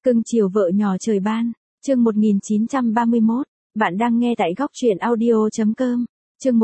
Cưng chiều vợ nhỏ trời ban, chương 1931, bạn đang nghe tại góc truyện audio.com. Chương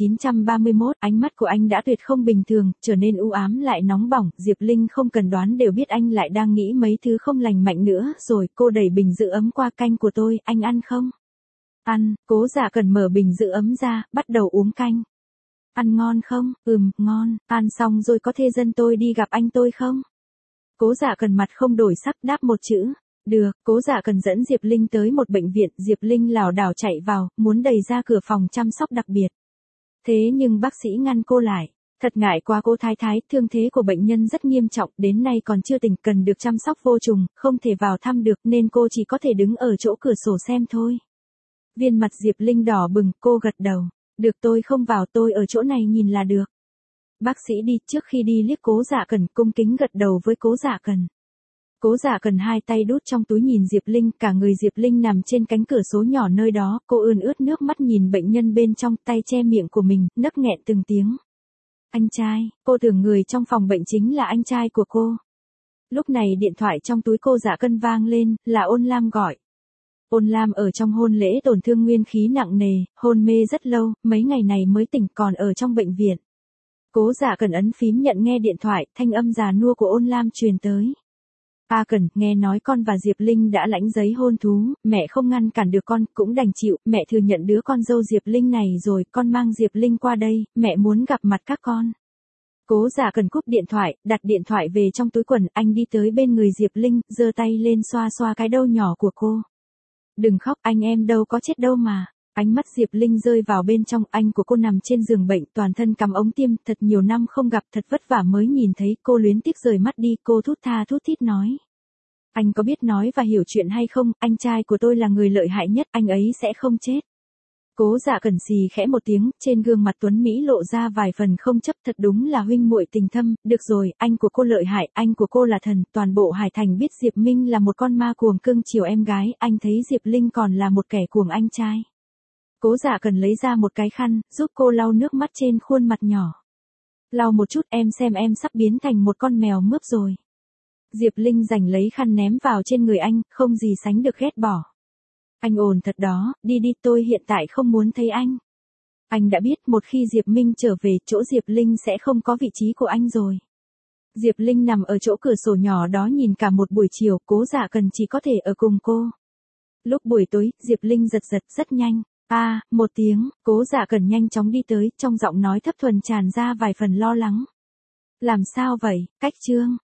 1931, ánh mắt của anh đã tuyệt không bình thường, trở nên u ám lại nóng bỏng, Diệp Linh không cần đoán đều biết anh lại đang nghĩ mấy thứ không lành mạnh nữa, rồi cô đẩy bình giữ ấm qua. Canh của tôi, anh ăn không? Ăn, Cố Dạ Cần mở bình giữ ấm ra, bắt đầu uống canh. Ăn ngon không? Ngon, ăn xong rồi có thể dẫn tôi đi gặp anh tôi không? Cố Dạ Cần mặt không đổi sắc đáp một chữ. Được, Cố Dạ Cần dẫn Diệp Linh tới một bệnh viện, Diệp Linh lảo đảo chạy vào, muốn đẩy ra cửa phòng chăm sóc đặc biệt. Thế nhưng bác sĩ ngăn cô lại. Thật ngại quá cô thái thái, thương thế của bệnh nhân rất nghiêm trọng, đến nay còn chưa tỉnh, cần được chăm sóc vô trùng, không thể vào thăm được nên cô chỉ có thể đứng ở chỗ cửa sổ xem thôi. Viên mặt Diệp Linh đỏ bừng, cô gật đầu. Được, tôi không vào, tôi ở chỗ này nhìn là được. Bác sĩ đi, trước khi đi liếc Cố Dạ Cần, cung kính gật đầu với Cố Dạ Cần. Cố Dạ Cần hai tay đút trong túi nhìn Diệp Linh, cả người Diệp Linh nằm trên cánh cửa sổ nhỏ nơi đó, cô ươn ướt nước mắt nhìn bệnh nhân bên trong, tay che miệng của mình, nấc nghẹn từng tiếng. Anh trai, cô tưởng người trong phòng bệnh chính là anh trai của cô. Lúc này điện thoại trong túi cô Dạ Cần vang lên, là Ôn Lam gọi. Ôn Lam ở trong hôn lễ tổn thương nguyên khí nặng nề, hôn mê rất lâu, mấy ngày này mới tỉnh, còn ở trong bệnh viện. Cố Dạ Cần ấn phím nhận nghe điện thoại, thanh âm già nua của Ôn Lam truyền tới. A Cần, nghe nói con và Diệp Linh đã lãnh giấy hôn thú, mẹ không ngăn cản được con, cũng đành chịu, mẹ thừa nhận đứa con dâu Diệp Linh này rồi, con mang Diệp Linh qua đây, mẹ muốn gặp mặt các con. Cố Dạ Cần cúp điện thoại, đặt điện thoại về trong túi quần, anh đi tới bên người Diệp Linh, giơ tay lên xoa xoa cái đầu nhỏ của cô. Đừng khóc, anh em đâu có chết đâu mà. Ánh mắt Diệp Linh rơi vào bên trong, anh của cô nằm trên giường bệnh, toàn thân cắm ống tiêm, thật nhiều năm không gặp, thật vất vả mới nhìn thấy, cô luyến tiếc rời mắt đi, cô thút tha thút thít nói. Anh có biết nói và hiểu chuyện hay không, anh trai của tôi là người lợi hại nhất, anh ấy sẽ không chết. Cố Dạ Cần xì khẽ một tiếng, trên gương mặt tuấn Mỹ lộ ra vài phần không chấp, thật đúng là huynh muội tình thâm, được rồi, anh của cô lợi hại, anh của cô là thần, toàn bộ Hải Thành biết Diệp Minh là một con ma cuồng cưng chiều em gái, anh thấy Diệp Linh còn là một kẻ cuồng anh trai. Cố Dạ Cần lấy ra một cái khăn, giúp cô lau nước mắt trên khuôn mặt nhỏ. Lau một chút, em xem em sắp biến thành một con mèo mướp rồi. Diệp Linh giành lấy khăn ném vào trên người anh, không gì sánh được ghét bỏ. Anh ổn thật đó, đi đi, tôi hiện tại không muốn thấy anh. Anh đã biết một khi Diệp Minh trở về, chỗ Diệp Linh sẽ không có vị trí của anh rồi. Diệp Linh nằm ở chỗ cửa sổ nhỏ đó nhìn cả một buổi chiều, Cố Dạ Cần chỉ có thể ở cùng cô. Lúc buổi tối, Diệp Linh giật giật rất nhanh. Một tiếng, Cố Dạ Cần nhanh chóng đi tới, trong giọng nói thấp thuần tràn ra vài phần lo lắng. Làm sao vậy, Cách Trương?